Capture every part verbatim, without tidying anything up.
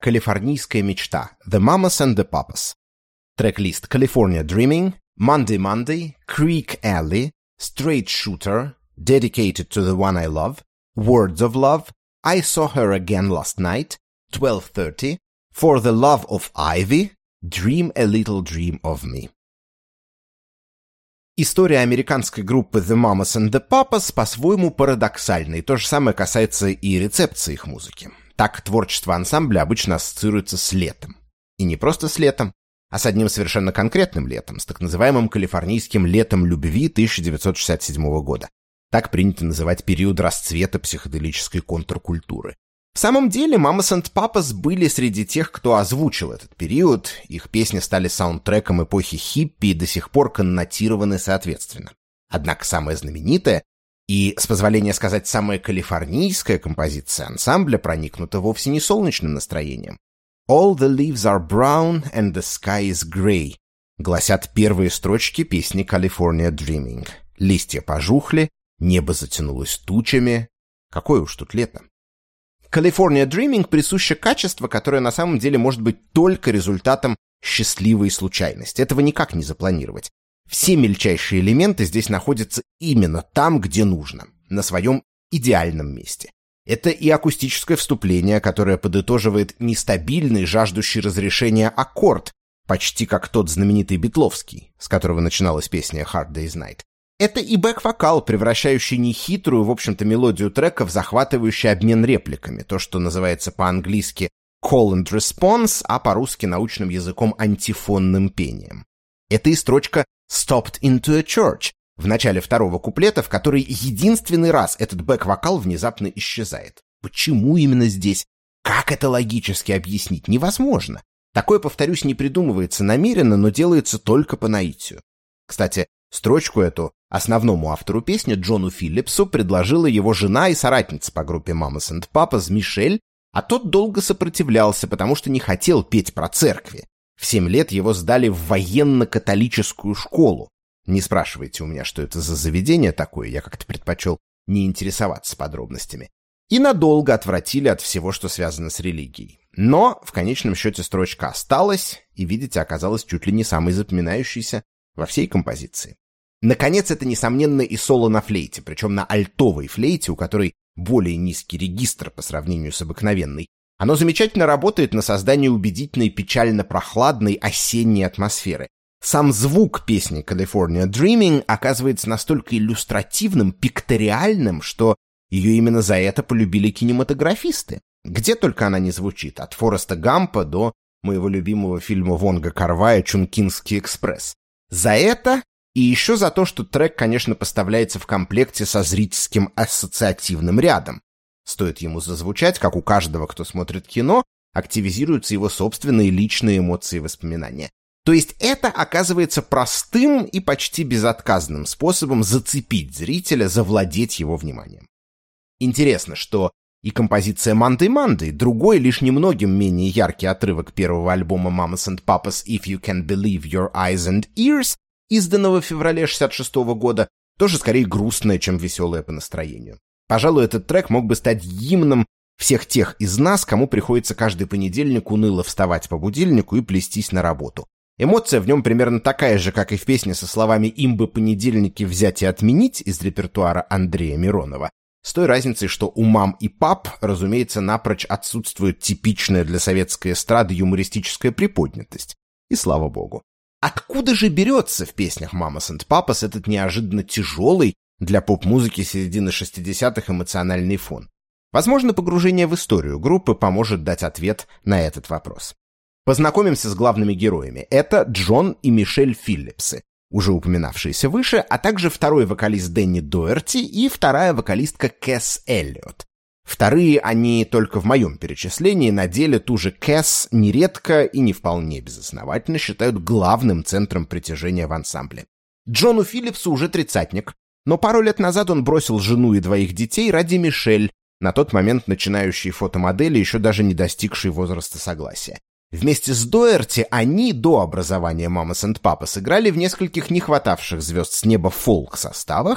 «Калифорнийская мечта» The Mamas and the Papas. Трек-лист California Dreaming, Monday Monday, Creek Alley, Straight Shooter, Dedicated to the One I Love, Words of Love, I Saw Her Again Last Night, twelve thirty, For the Love of Ivy, Dream a Little Dream of Me. История американской группы The Mamas and the Papas по-своему парадоксальна, и то же самое касается и рецепции их музыки. Так творчество ансамбля обычно ассоциируется с летом. И не просто с летом, а с одним совершенно конкретным летом, с так называемым калифорнийским летом любви тысяча девятьсот шестьдесят седьмого года. Так принято называть период расцвета психоделической контркультуры. В самом деле, Mamas and Papas были среди тех, кто озвучил этот период, их песни стали саундтреком эпохи хиппи и до сих пор коннотированы соответственно. Однако самая знаменитая и, с позволения сказать, самая калифорнийская композиция ансамбля проникнута вовсе не солнечным настроением. «All the leaves are brown and the sky is grey», гласят первые строчки песни «California Dreaming». Листья пожухли, небо затянулось тучами. Какое уж тут лето. California Dreaming присуще качество, которое на самом деле может быть только результатом счастливой случайности. Этого никак не запланировать. Все мельчайшие элементы здесь находятся именно там, где нужно, на своем идеальном месте. Это и акустическое вступление, которое подытоживает нестабильный, жаждущий разрешения аккорд, почти как тот знаменитый битловский, с которого начиналась песня Hard Day's Night. Это и бэк-вокал, превращающий нехитрую, в общем-то, мелодию трека в захватывающий обмен репликами, то, что называется по-английски call and response, а по-русски научным языком антифонным пением. Это и строчка stopped into a church в начале второго куплета, в которой единственный раз этот бэк-вокал внезапно исчезает. Почему именно здесь? Как это логически объяснить? Невозможно. Такое, повторюсь, не придумывается намеренно, но делается только по наитию. Кстати, строчку эту основному автору песни Джону Филлипсу предложила его жена и соратница по группе Mamas and Papas Мишель, а тот долго сопротивлялся, потому что не хотел петь про церкви. В семь лет его сдали в военно-католическую школу. Не спрашивайте у меня, что это за заведение такое, я как-то предпочел не интересоваться подробностями. И надолго отвратили от всего, что связано с религией. Но в конечном счете строчка осталась, и, видите, оказалась чуть ли не самой запоминающейся во всей композиции. Наконец, это, несомненно, и соло на флейте, причем на альтовой флейте, у которой более низкий регистр по сравнению с обыкновенной. Оно замечательно работает на создание убедительной печально-прохладной осенней атмосферы. Сам звук песни California Dreaming оказывается настолько иллюстративным, пикториальным, что ее именно за это полюбили кинематографисты. Где только она не звучит, от Фореста Гампа до моего любимого фильма Вонга Кар-вая «Чункинский экспресс». За это и еще за то, что трек, конечно, поставляется в комплекте со зрительским ассоциативным рядом. Стоит ему зазвучать, как у каждого, кто смотрит кино, активизируются его собственные личные эмоции и воспоминания. То есть это оказывается простым и почти безотказным способом зацепить зрителя, завладеть его вниманием. Интересно, что и композиция «Monday Monday», другой, лишь немногим менее яркий отрывок первого альбома Mamas and Papas «If You Can Believe Your Eyes and Ears», изданного в феврале шестьдесят шестого года, тоже скорее грустная, чем веселая по настроению. Пожалуй, этот трек мог бы стать гимном всех тех из нас, кому приходится каждый понедельник уныло вставать по будильнику и плестись на работу. Эмоция в нем примерно такая же, как и в песне со словами «Им бы понедельники взять и отменить» из репертуара Андрея Миронова, с той разницей, что у мам и пап, разумеется, напрочь отсутствует типичная для советской эстрады юмористическая приподнятость. И слава богу. Откуда же берется в песнях Mamas and Papas этот неожиданно тяжелый для поп-музыки середины шестидесятых эмоциональный фон? Возможно, погружение в историю группы поможет дать ответ на этот вопрос. Познакомимся с главными героями. Это Джон и Мишель Филлипсы, уже упоминавшиеся выше, а также второй вокалист Дэнни Доерти и вторая вокалистка Кэс Эллиот. Вторые они только в моем перечислении, на деле ту же Кэс нередко и не вполне безосновательно считают главным центром притяжения в ансамбле. Джону Филлипсу уже тридцатник, но пару лет назад он бросил жену и двоих детей ради Мишель, на тот момент начинающей фотомодели, еще даже не достигшей возраста согласия. Вместе с Доерти они до образования Mamas and Papas играли в нескольких не хватавших звезд с неба фолк-составах,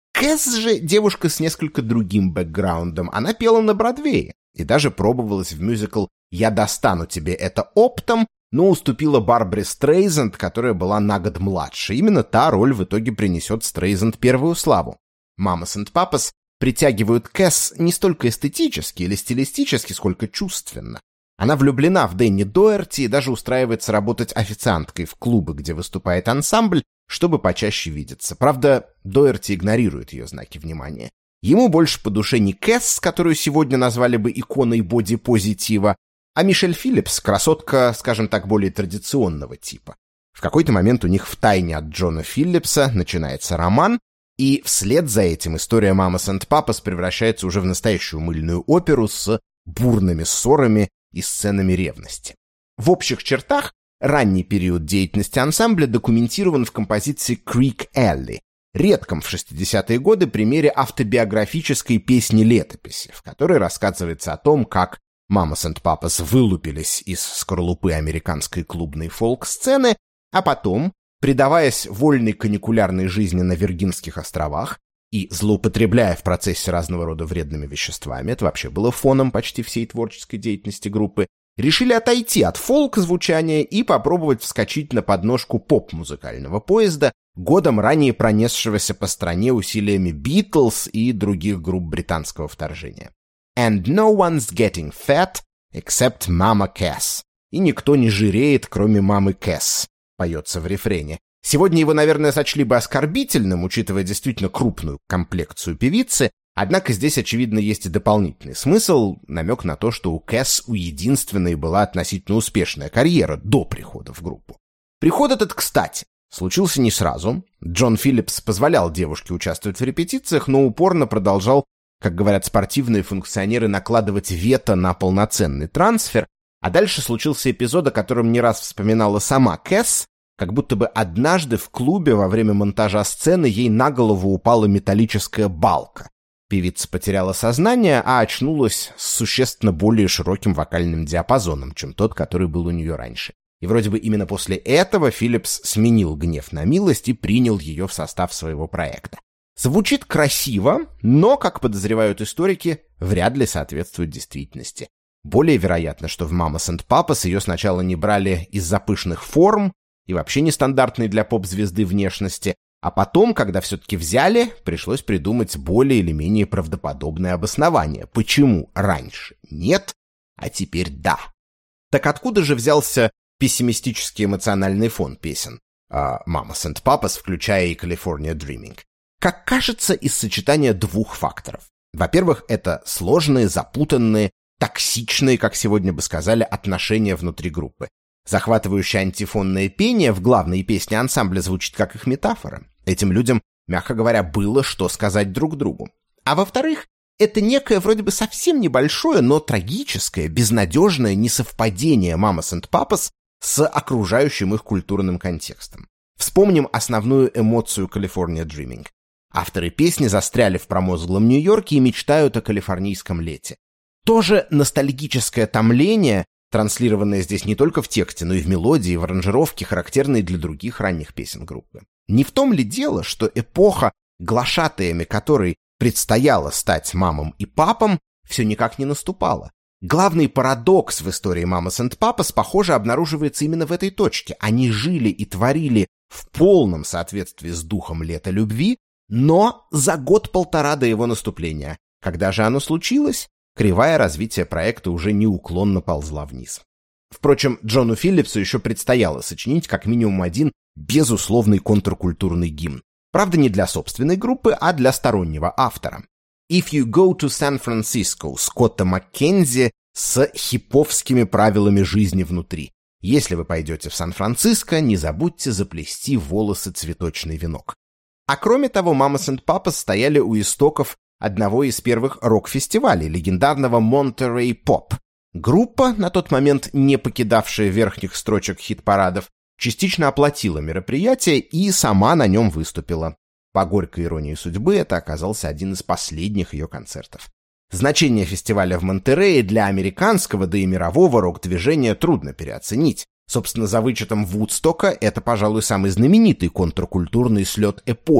Кэс же девушка с несколько другим бэкграундом. Она пела на Бродвее и даже пробовалась в мюзикл «Я достану тебе это оптом», но уступила Барбаре Стрейзанд, которая была на год младше. Именно та роль в итоге принесет Стрейзанд первую славу. «Mamas and Papas» притягивают Кэс не столько эстетически или стилистически, сколько чувственно. Она влюблена в Дэнни Доерти и даже устраивается работать официанткой в клубы, где выступает ансамбль, чтобы почаще видеться. Правда, Доерти игнорирует ее знаки внимания. Ему больше по душе не Кэс, которую сегодня назвали бы иконой боди-позитива, а Мишель Филлипс — красотка, скажем так, более традиционного типа. В какой-то момент у них втайне от Джона Филлипса начинается роман, и вслед за этим история «Mamas and Papas» превращается уже в настоящую мыльную оперу с бурными ссорами и сценами ревности. В общих чертах ранний период деятельности ансамбля документирован в композиции «Creek Alley», редком в шестидесятые годы примере автобиографической песни-летописи, в которой рассказывается о том, как «Mamas and Papas» вылупились из скорлупы американской клубной фолк-сцены, а потом, предаваясь вольной каникулярной жизни на Виргинских островах и злоупотребляя в процессе разного рода вредными веществами, это вообще было фоном почти всей творческой деятельности группы, решили отойти от фолк-звучания и попробовать вскочить на подножку поп-музыкального поезда, годом ранее пронесшегося по стране усилиями Битлз и других групп британского вторжения. «And no one's getting fat except Mama Cass». И никто не жиреет, кроме мамы Кэс, поется в рефрене. Сегодня его, наверное, сочли бы оскорбительным, учитывая действительно крупную комплекцию певицы, однако здесь, очевидно, есть и дополнительный смысл, намек на то, что у Кэс у единственной была относительно успешная карьера до прихода в группу. Приход этот, кстати, случился не сразу. Джон Филлипс позволял девушке участвовать в репетициях, но упорно продолжал, как говорят спортивные функционеры, накладывать вето на полноценный трансфер, а дальше случился эпизод, о котором не раз вспоминала сама Кэс, как будто бы однажды в клубе во время монтажа сцены ей на голову упала металлическая балка. Певица потеряла сознание, а очнулась с существенно более широким вокальным диапазоном, чем тот, который был у нее раньше. И вроде бы именно после этого Филлипс сменил гнев на милость и принял ее в состав своего проекта. Звучит красиво, но, как подозревают историки, вряд ли соответствует действительности. Более вероятно, что в «Mamas and Papas» ее сначала не брали из-за пышных форм и вообще нестандартной для поп-звезды внешности, а потом, когда все-таки взяли, пришлось придумать более или менее правдоподобное обоснование. Почему раньше нет, а теперь да? Так откуда же взялся пессимистический эмоциональный фон песен uh, «Mamas and Papas», включая и «California Dreaming»? Как кажется, из сочетания двух факторов. Во-первых, это сложные, запутанные, токсичные, как сегодня бы сказали, отношения внутри группы. Захватывающее антифонное пение в главной песне ансамбля звучит как их метафора. Этим людям, мягко говоря, было что сказать друг другу. А во-вторых, это некое вроде бы совсем небольшое, но трагическое, безнадежное несовпадение «Mamas and Papas» с окружающим их культурным контекстом. Вспомним основную эмоцию «California Dreaming». Авторы песни застряли в промозглом Нью-Йорке и мечтают о калифорнийском лете. Тоже ностальгическое томление, транслированное здесь не только в тексте, но и в мелодии, в аранжировке, характерной для других ранних песен группы. Не в том ли дело, что эпоха, глашатаями которой предстояло стать мамам и папам, все никак не наступала? Главный парадокс в истории «Mamas and Papas», похоже, обнаруживается именно в этой точке. Они жили и творили в полном соответствии с духом лета любви, но за год-полтора до его наступления. Когда же оно случилось, кривая развития проекта уже неуклонно ползла вниз. Впрочем, Джону Филлипсу еще предстояло сочинить как минимум один безусловный контркультурный гимн. Правда, не для собственной группы, а для стороннего автора. «If you go to San Francisco» Скотта Маккензи с хиповскими правилами жизни внутри. Если вы пойдете в Сан-Франциско, не забудьте заплести в волосы цветочный венок. А кроме того, «Mamas and Papas» стояли у истоков одного из первых рок-фестивалей, легендарного Monterey Pop. Группа, на тот момент не покидавшая верхних строчек хит-парадов, частично оплатила мероприятие и сама на нем выступила. По горькой иронии судьбы, это оказался один из последних ее концертов. Значение фестиваля в Монтерее для американского, да и мирового рок-движения трудно переоценить. Собственно, за вычетом Вудстока, это, пожалуй, самый знаменитый контркультурный слет эпохи.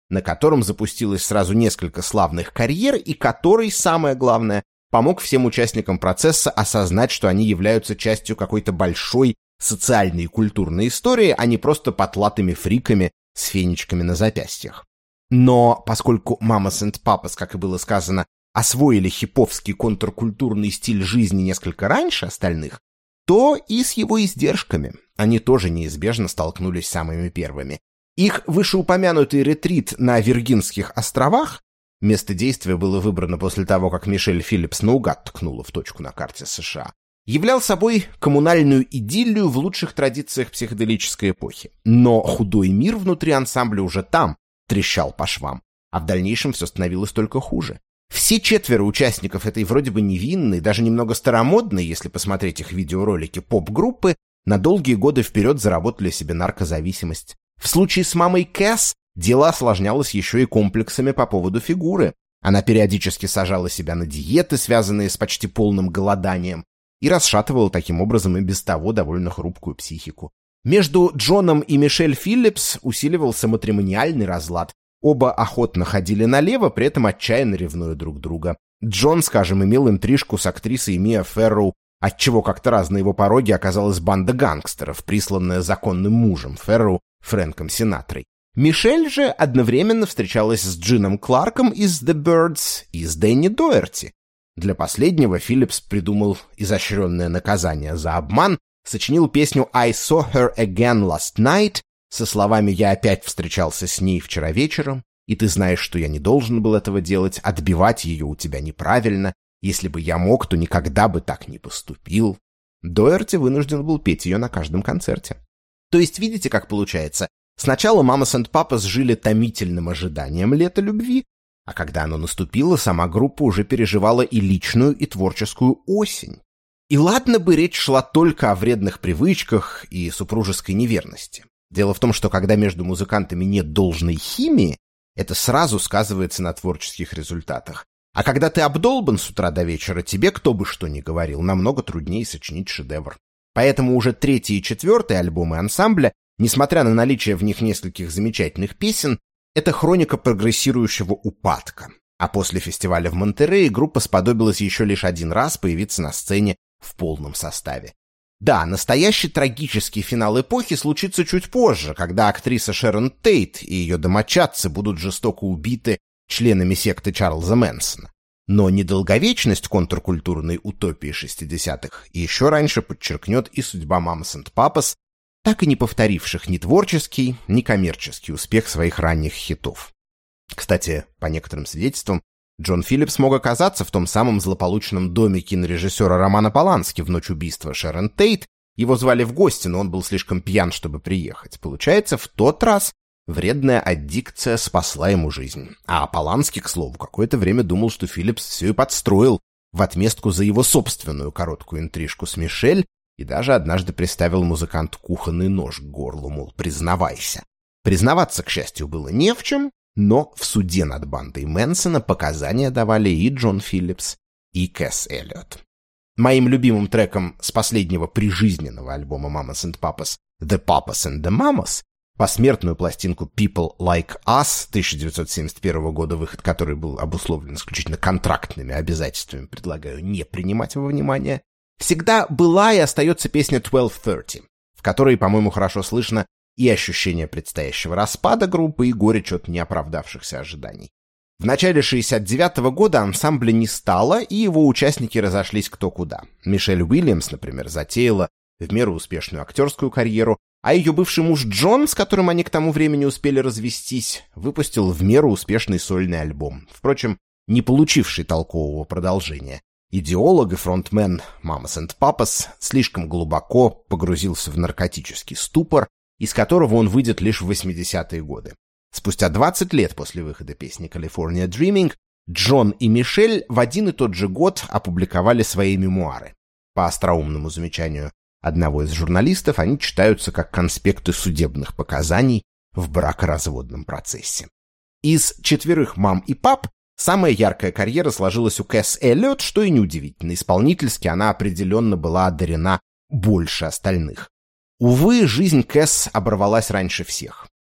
на котором запустилось сразу несколько славных карьер и который, самое главное, помог всем участникам процесса осознать, что они являются частью какой-то большой социальной и культурной истории, а не просто потлатыми фриками с фенечками на запястьях. Но поскольку Mamas and Papas, как и было сказано, освоили хиповский контркультурный стиль жизни несколько раньше остальных, то и с его издержками они тоже неизбежно столкнулись самыми первыми. Их вышеупомянутый ретрит на Виргинских островах, место действия было выбрано после того, как Мишель Филлипс наугад ткнула в точку на карте США, являл собой коммунальную идиллию в лучших традициях психоделической эпохи. Но худой мир внутри ансамбля уже там трещал по швам, а в дальнейшем все становилось только хуже. Все четверо участников этой вроде бы невинной, даже немного старомодной, если посмотреть их видеоролики, поп-группы, на долгие годы вперед заработали себе наркозависимость. В случае с мамой Кэс дело осложнялось еще и комплексами по поводу фигуры. Она периодически сажала себя на диеты, связанные с почти полным голоданием, и расшатывала таким образом и без того довольно хрупкую психику. Между Джоном и Мишель Филлипс усиливался матримониальный разлад. Оба охотно ходили налево, при этом отчаянно ревнуя друг друга. Джон, скажем, имел интрижку с актрисой Миа Ферроу, отчего как-то раз на его пороге оказалась банда гангстеров, присланная законным мужем Ферроу, Фрэнком Синатрой. Мишель же одновременно встречалась с Джином Кларком из The Byrds и с Дэнни Доерти. Для последнего Филлипс придумал изощренное наказание за обман, сочинил песню «I saw her again last night» со словами «Я опять встречался с ней вчера вечером, и ты знаешь, что я не должен был этого делать, отбивать ее у тебя неправильно, если бы я мог, то никогда бы так не поступил». Доерти вынужден был петь ее на каждом концерте. То есть видите, как получается? Сначала Mamas and Papas жили томительным ожиданием лета любви, а когда оно наступило, сама группа уже переживала и личную, и творческую осень. И ладно бы речь шла только о вредных привычках и супружеской неверности. Дело в том, что когда между музыкантами нет должной химии, это сразу сказывается на творческих результатах. А когда ты обдолбан с утра до вечера, тебе, кто бы что ни говорил, намного труднее сочинить шедевр. Поэтому уже третий и четвертый альбомы ансамбля, несмотря на наличие в них нескольких замечательных песен, это хроника прогрессирующего упадка. А после фестиваля в Монтерее группа сподобилась еще лишь один раз появиться на сцене в полном составе. Да, настоящий трагический финал эпохи случится чуть позже, когда актриса Шерон Тейт и ее домочадцы будут жестоко убиты членами секты Чарльза Мэнсона. Но недолговечность контркультурной утопии шестидесятых еще раньше подчеркнет и судьба Mamas and Papas, так и не повторивших ни творческий, ни коммерческий успех своих ранних хитов. Кстати, по некоторым свидетельствам, Джон Филлипс мог оказаться в том самом злополучном доме кинорежиссера Романа Полански в ночь убийства Шерон Тейт. Его звали в гости, но он был слишком пьян, чтобы приехать. Получается, в тот раз вредная аддикция спасла ему жизнь. А Полански, к слову, какое-то время думал, что Филлипс все и подстроил в отместку за его собственную короткую интрижку с Мишель, и даже однажды приставил музыканту кухонный нож к горлу, мол, признавайся. Признаваться, к счастью, было не в чем, но в суде над бандой Мэнсона показания давали и Джон Филлипс, и Кэс Эллиот. Моим любимым треком с последнего прижизненного альбома Mamas and Papas «The Papas and the Mamas», посмертную пластинку «People Like Us» тысяча девятьсот семьдесят первого года, выход которой был обусловлен исключительно контрактными обязательствами, предлагаю не принимать во внимание, всегда была и остается песня «twelve thirty», в которой, по-моему, хорошо слышно и ощущение предстоящего распада группы, и горечь от неоправдавшихся ожиданий. В начале шестьдесят девятого года ансамбля не стало, и его участники разошлись кто куда. Мишель Уильямс, например, затеяла в меру успешную актерскую карьеру, а ее бывший муж Джон, с которым они к тому времени успели развестись, выпустил в меру успешный сольный альбом, впрочем, не получивший толкового продолжения. Идеолог и фронтмен Mamas and Papas слишком глубоко погрузился в наркотический ступор, из которого он выйдет лишь в восьмидесятые годы. Спустя двадцать лет после выхода песни «California Dreaming» Джон и Мишель в один и тот же год опубликовали свои мемуары. По остроумному замечанию одного из журналистов, они читаются как конспекты судебных показаний в бракоразводном процессе. Из четверых мам и пап самая яркая карьера сложилась у Кэс Эллиот, что и неудивительно. Исполнительски она определенно была одарена больше остальных. Увы, жизнь Кэс оборвалась раньше всех.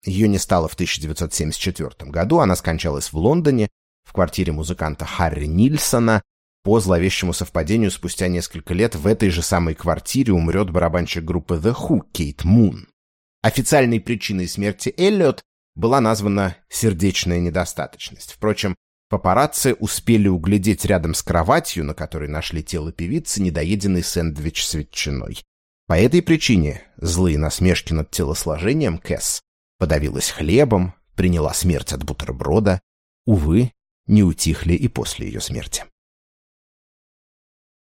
Ее не стало в тысяча девятьсот семьдесят четвёртом году, она скончалась в Лондоне, в квартире музыканта Харри Нильсона. По зловещему совпадению, спустя несколько лет в этой же самой квартире умрет барабанщик группы The Who Кейт Мун. Официальной причиной смерти Эллиот была названа сердечная недостаточность. Впрочем, папарацци успели углядеть рядом с кроватью, на которой нашли тело певицы, недоеденный сэндвич с ветчиной. По этой причине злые насмешки над телосложением Кэс подавилась хлебом, приняла смерть от бутерброда, увы, не утихли и после ее смерти.